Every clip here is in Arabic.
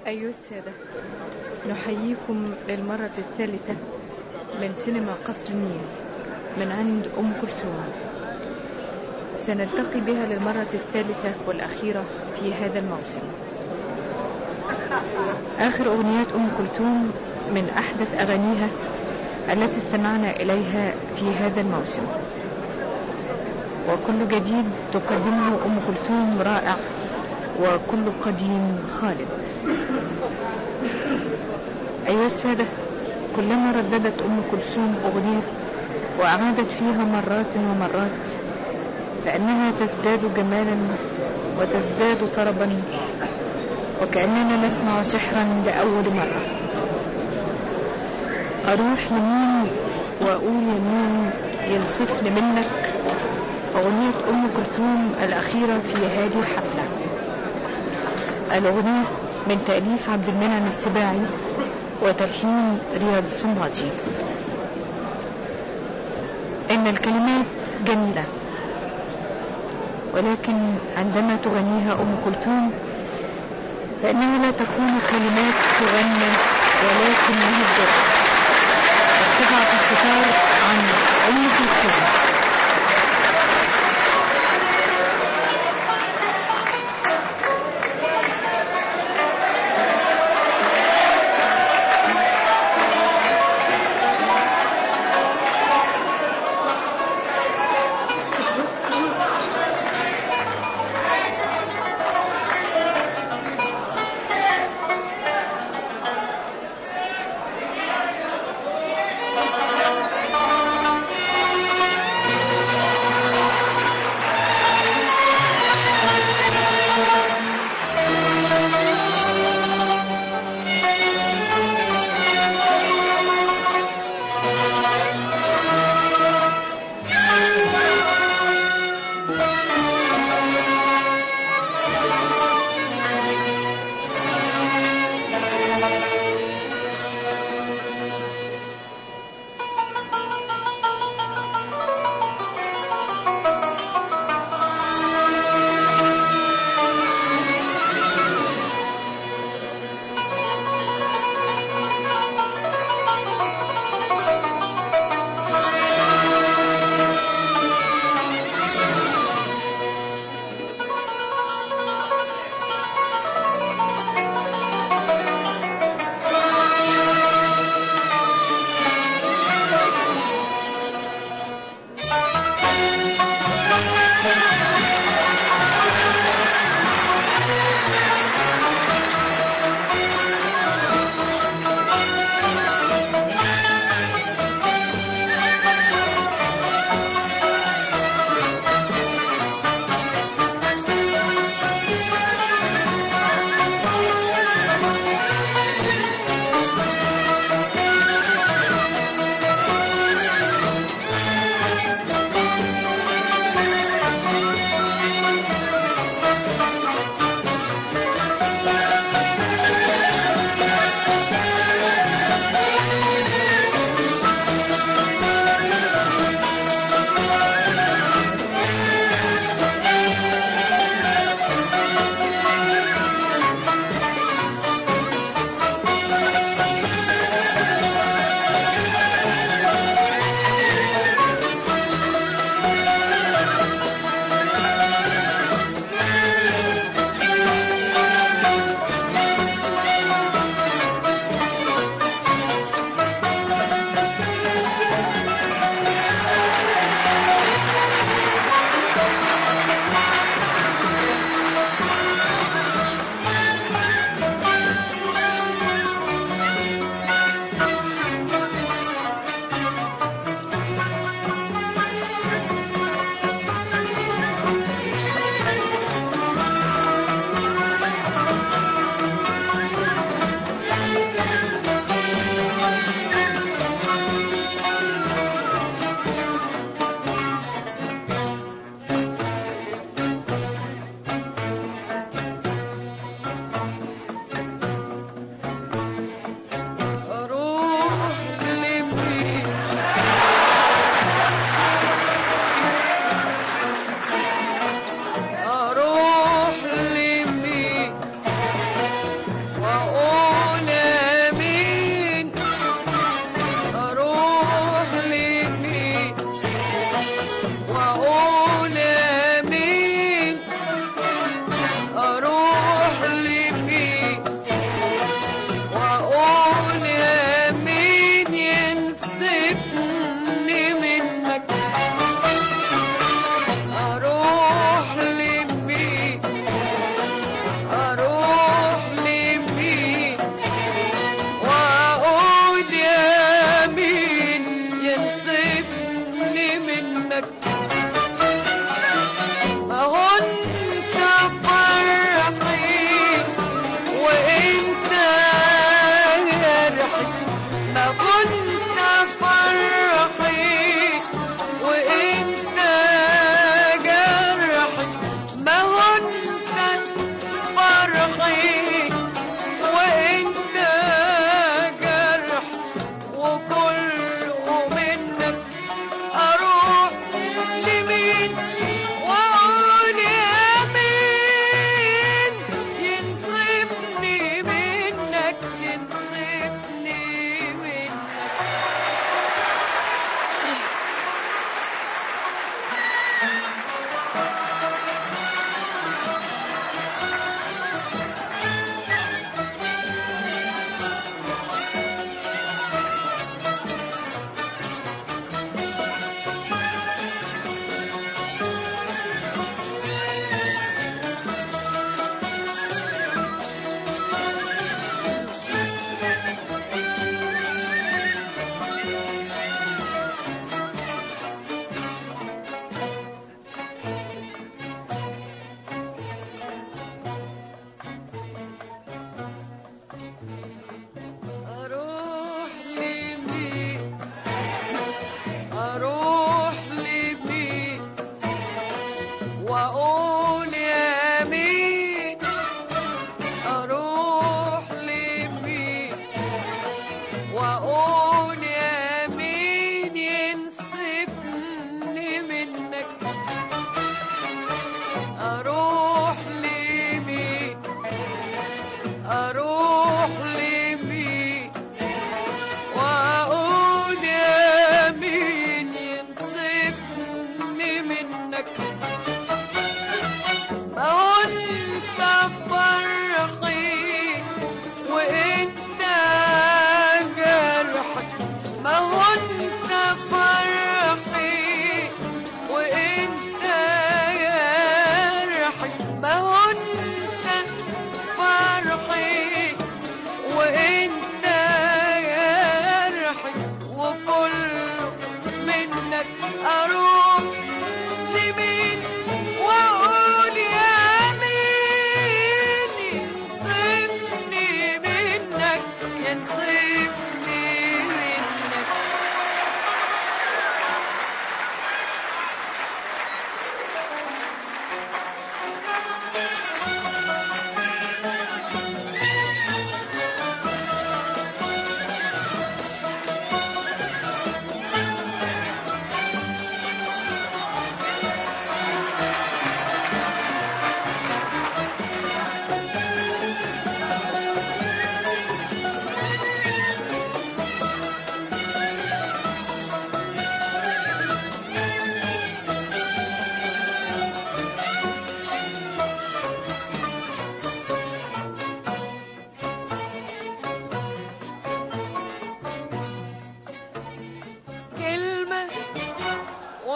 أيها السادة، نحييكم للمرة الثالثة من سينما قصر النيل من عند أم كلثوم. سنلتقي بها للمرة الثالثة والأخيرة في هذا الموسم. آخر أغنيات أم كلثوم من أحدث أغانيها التي استمعنا إليها في هذا الموسم، وكل جديد تقدمه أم كلثوم رائع، وكل قديم خالد. أيها السادة، كلما رددت أم كلثوم أغنية وأعادت فيها مرات ومرات فإنها تزداد جمالا وتزداد طربا، وكأننا نسمع سحرا لأول مرة. أروح يمين وأقول يمين ينصفني منك، أغنية أم كلثوم الأخيرة في هذه الحفلة. الأغنية من تأليف عبد المنعم السباعي وتلحين رياض السنباطي. إن الكلمات جميلة، ولكن عندما تغنيها أم كلثوم فإنها لا تكون كلمات تغنى، ولكن مهجرة ترتفع في الستار عن أم كلثوم.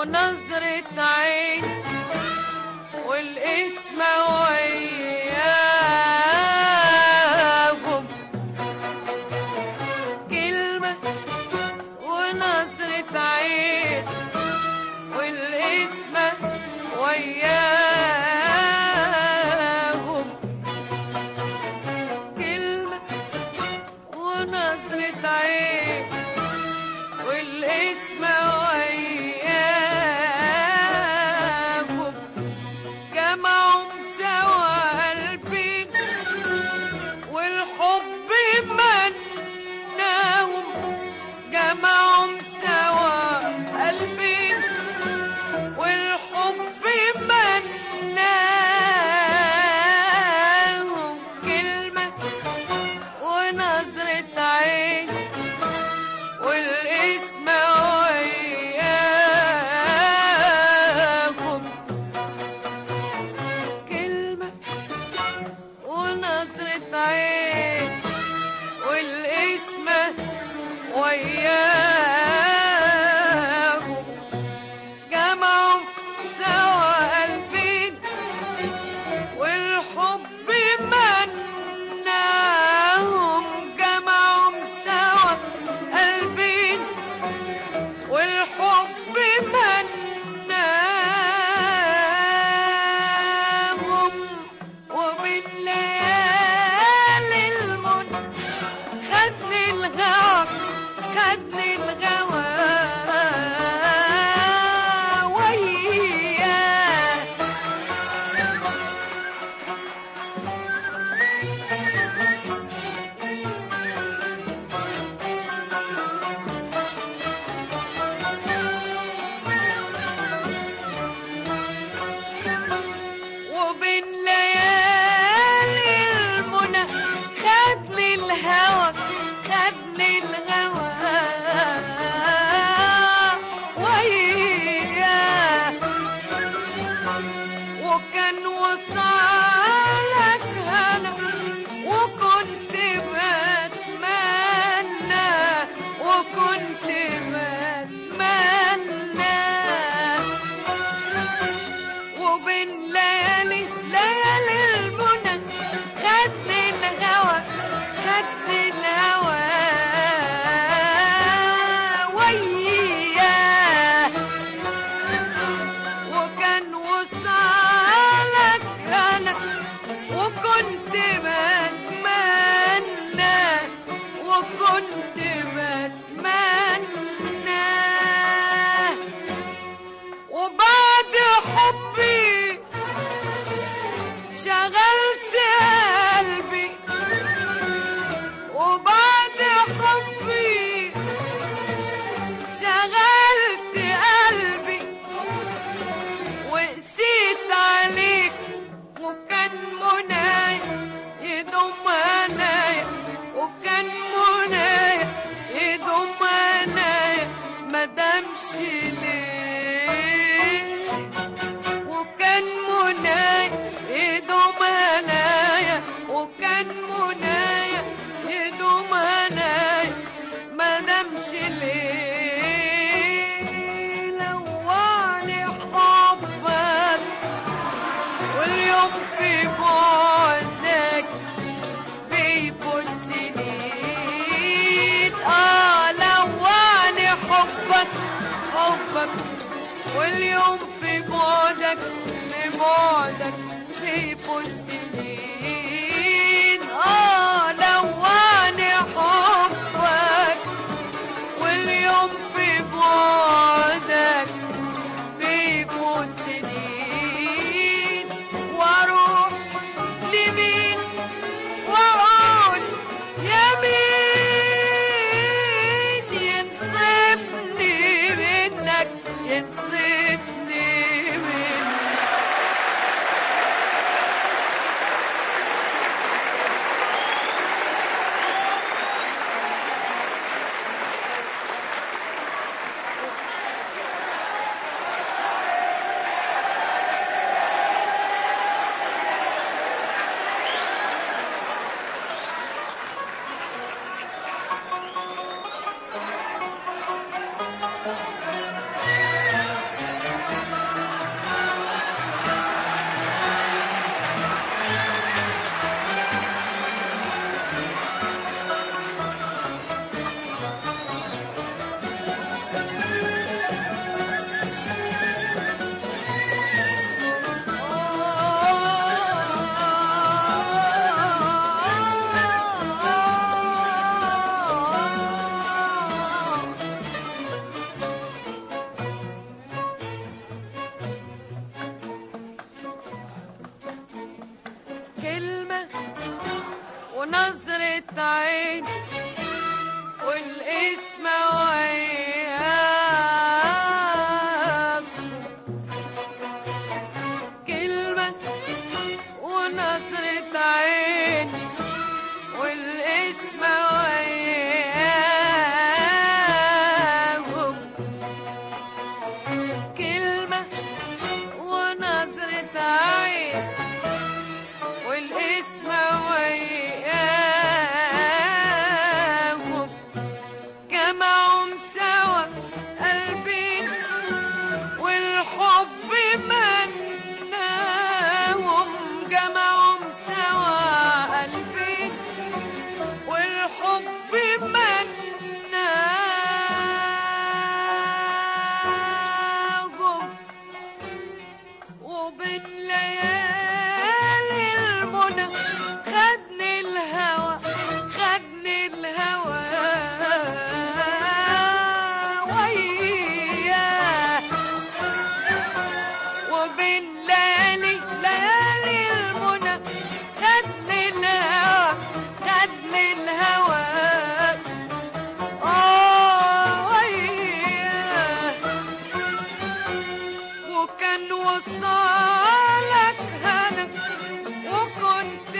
ونظرة عين والاسم وياهم كلمة ونظرة عين والاسم وياهم كلمة ونظرة عين والاسم وياهم جمعهم سوا قلبي والحب مناهم جمعهم سوا قلبي والحب مناهم كلمة ونظرة عين والاسم وياهم كلمة ونظرة عين والاسم وياهم جمعهم سوا قلبين والحب مناهم جمعهم سوا قلبين والحب مناهم وبالليالي المنى خدني الغوى خدني الغوى وياه وبين ليالي المنى خدني الهوى خدني الغوى وياه وكان وصالك هنا وكنت بتمنى وكنت بتمنى وبين ليالي المنى خدني الهوى خدني الهوى وياه وكان وصالك هنا وكنت بتمنى وكنت بتمنى وبعد حبي شغلت قلبي وبعد حبي شغلت قلبي وقسيت عليك وكان منايا يدوم هنايا وكان منايا يدوم هنايا مدامش ليه وكان منايا يدوم هنايا وكان منايا يدوم هنايا مدامش ليه لوعني حبك واليوم في بعدك بيفوت سنين لوعني حبك واليوم في بعدك بيفوت سنين لوعني حبك واليوم في بعدك بيفوت سنين واروح لمين واقول يمين ينصفني منك ينصفني منك كلمة ونظرة عين والاسم وياك، كلمة ونظرة عين والاسم وياهم، كلمة ونظرة عين والاسم وياهم، جمعهم سوا قلبين والحب مناهم، جمعهم سوا قلبين والحب مناهم، وبين ليالي المنى خدني الهوى، خدني الهوى وياه، وبين ليالي المنى خدني الهوى، خدني الهوى وياه، وكان وصالك هنا وكنت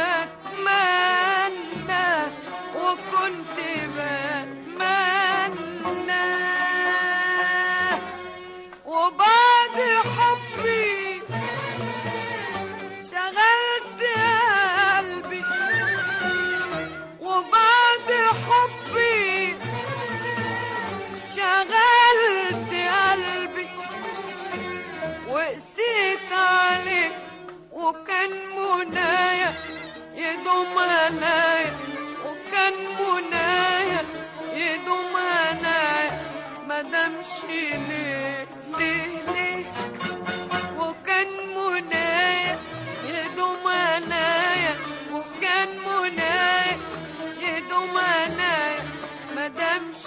بتمنى، وكنت بتمنى، وبعد حبي شغلت قلبي، وبعد حبي شغلت قلبي وقسيت عليك، وكان منايا يدوم هنايا، وكان منايا يدوم هنايا، مدامش ليه ليه ليه، وكان منايا يدوم هنايا، وكان منايا يدوم هنايا، مدامش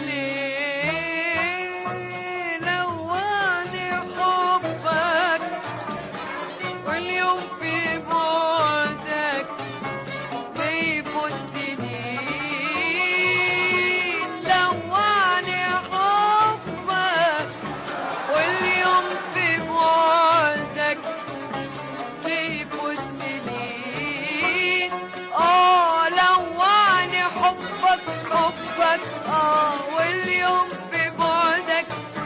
ليه، لواني حبك واليوم في بعدك بيفوت سنين، لواني حبك واليوم في بعدك بيفوت سنين، لواني حبك حبك واليوم في بعدك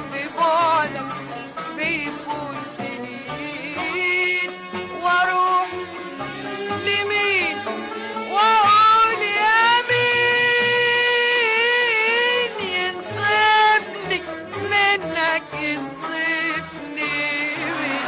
بيفوت سنين، واروح لمين واقول يا مين ينصفني منك، ينصفني منك.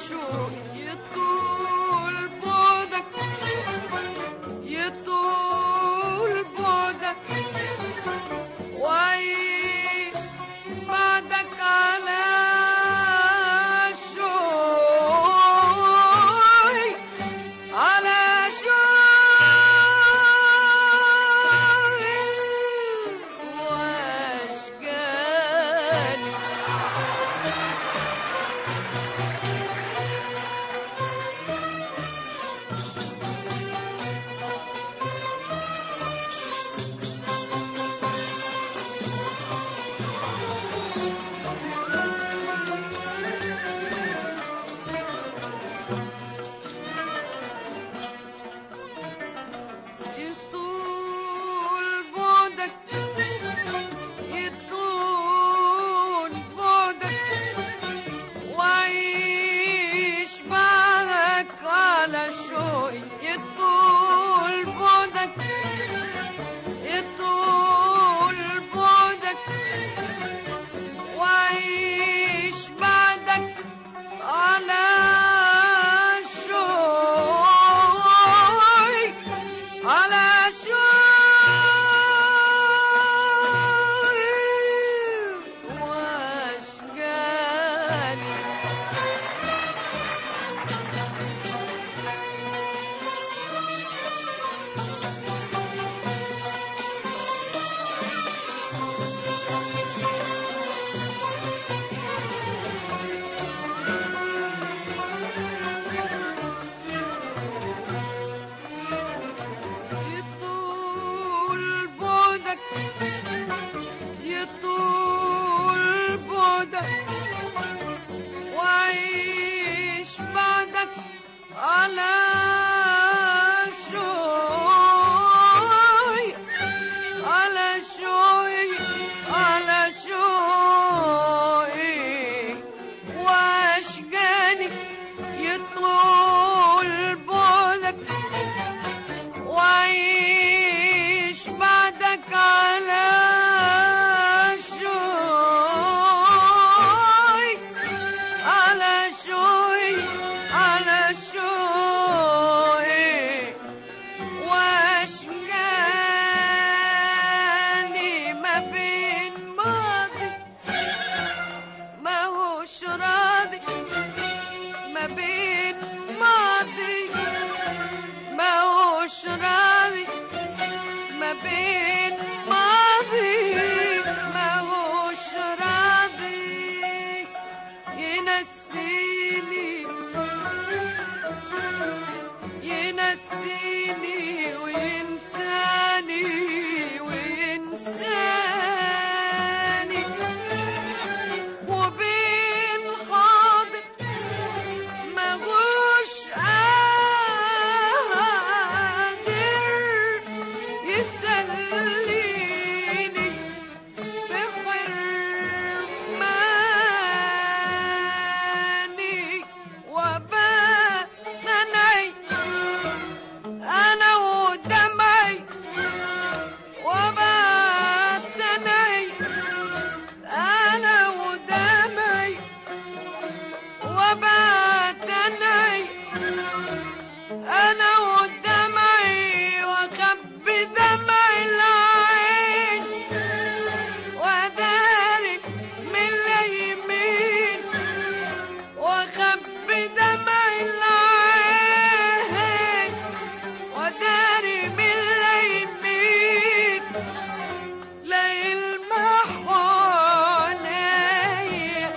شوق يطول بعدك يطول بعدك وعيش بعدك على شوقي على شوقي واشجاني يطول بعدك يطول بعدك وعيش بعدك على شوقي يطول بعدك يطول بعدك وعيش بعدك على شوقي على شوقي واشجاني يطول بعدك يطول بعدك وعيش بعدك على شوقي على شوقي على شوقي واشجاني يطول بعدك وعيش بعدك على شوقي على شوقي على شوقي واشجاني ما بين ماضي ما هوش راضي ما بين ماضي ما هوش راضي ما بين ماضي ما هوش راضي ينسيني ينسيني وينساني وينساني وبين حاضر ما هوش قادر يسليني بحرماني وبات منعي أنا ودمعي وبات منعي أنا ودمعي وبات منعي أنا ودمعي وأخبي دمع العين وأداري من اليمين وأخبي دمع العين وأداري من اليمين لا يلمحوا عليا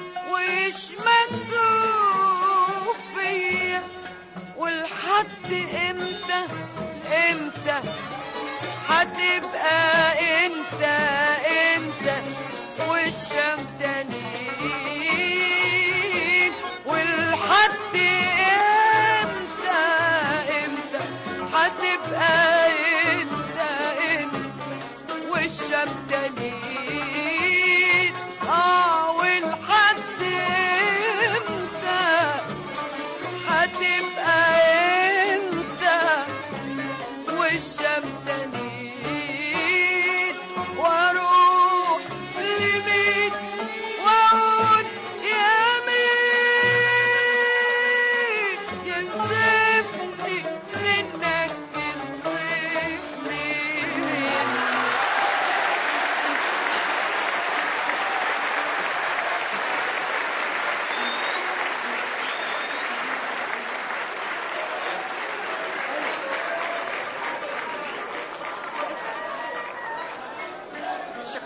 ويشمتوا فيا والحد امتى امتى هتبقى انت انت والشمتانين والحد امتى امتى هتبقى انت انت والشمتانين والحد امتى هتبقى انت والشمتانين واروح لمين واقول يا مين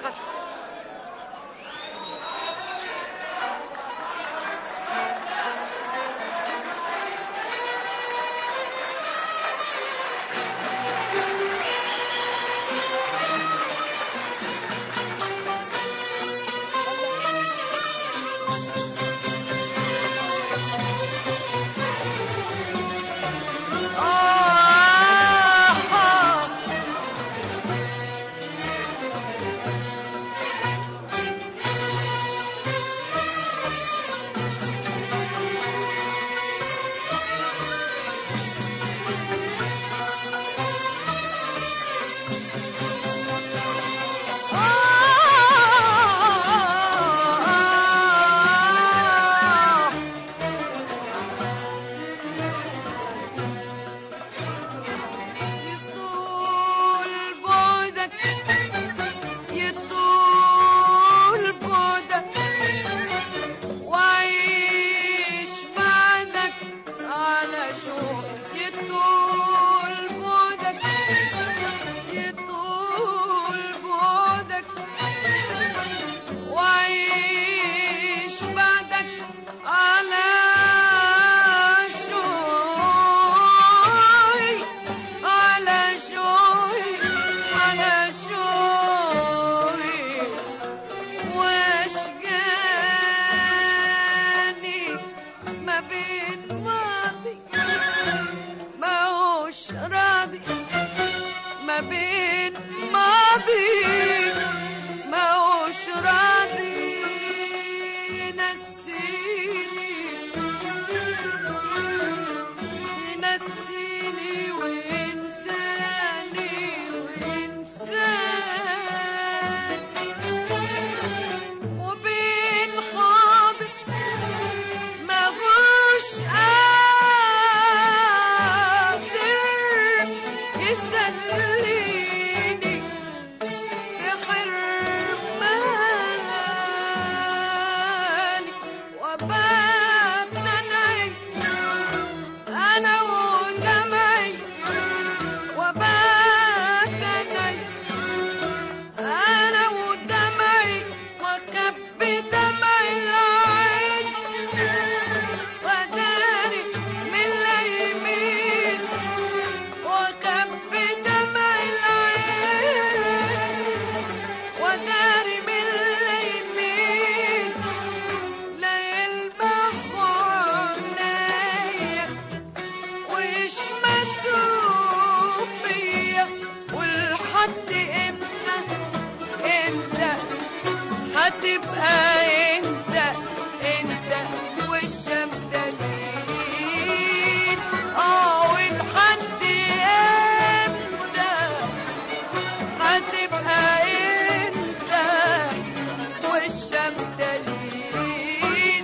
خدش. هتبقى انت والشمدانين ولحد امتى هتبقى انت والشمدانين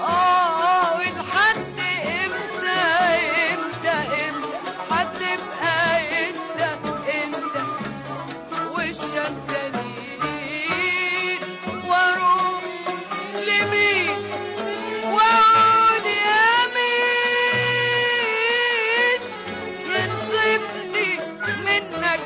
ولحد امتى هتبقى انت والشمدانين واروح لمين واقول يا مين ينصفني منك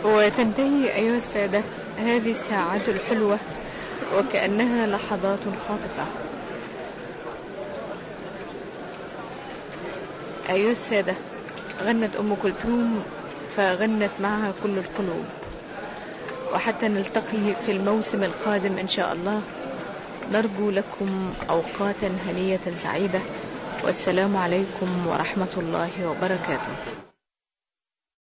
وتنتهي أيها السادة هذه الساعات الحلوة وكأنها لحظات خاطفة. أيها السادة، غنت أم كلثوم فغنت معها كل القلوب. وحتى نلتقي في الموسم القادم إن شاء الله، نرجو لكم أوقاتا هنية سعيدة، والسلام عليكم ورحمة الله وبركاته.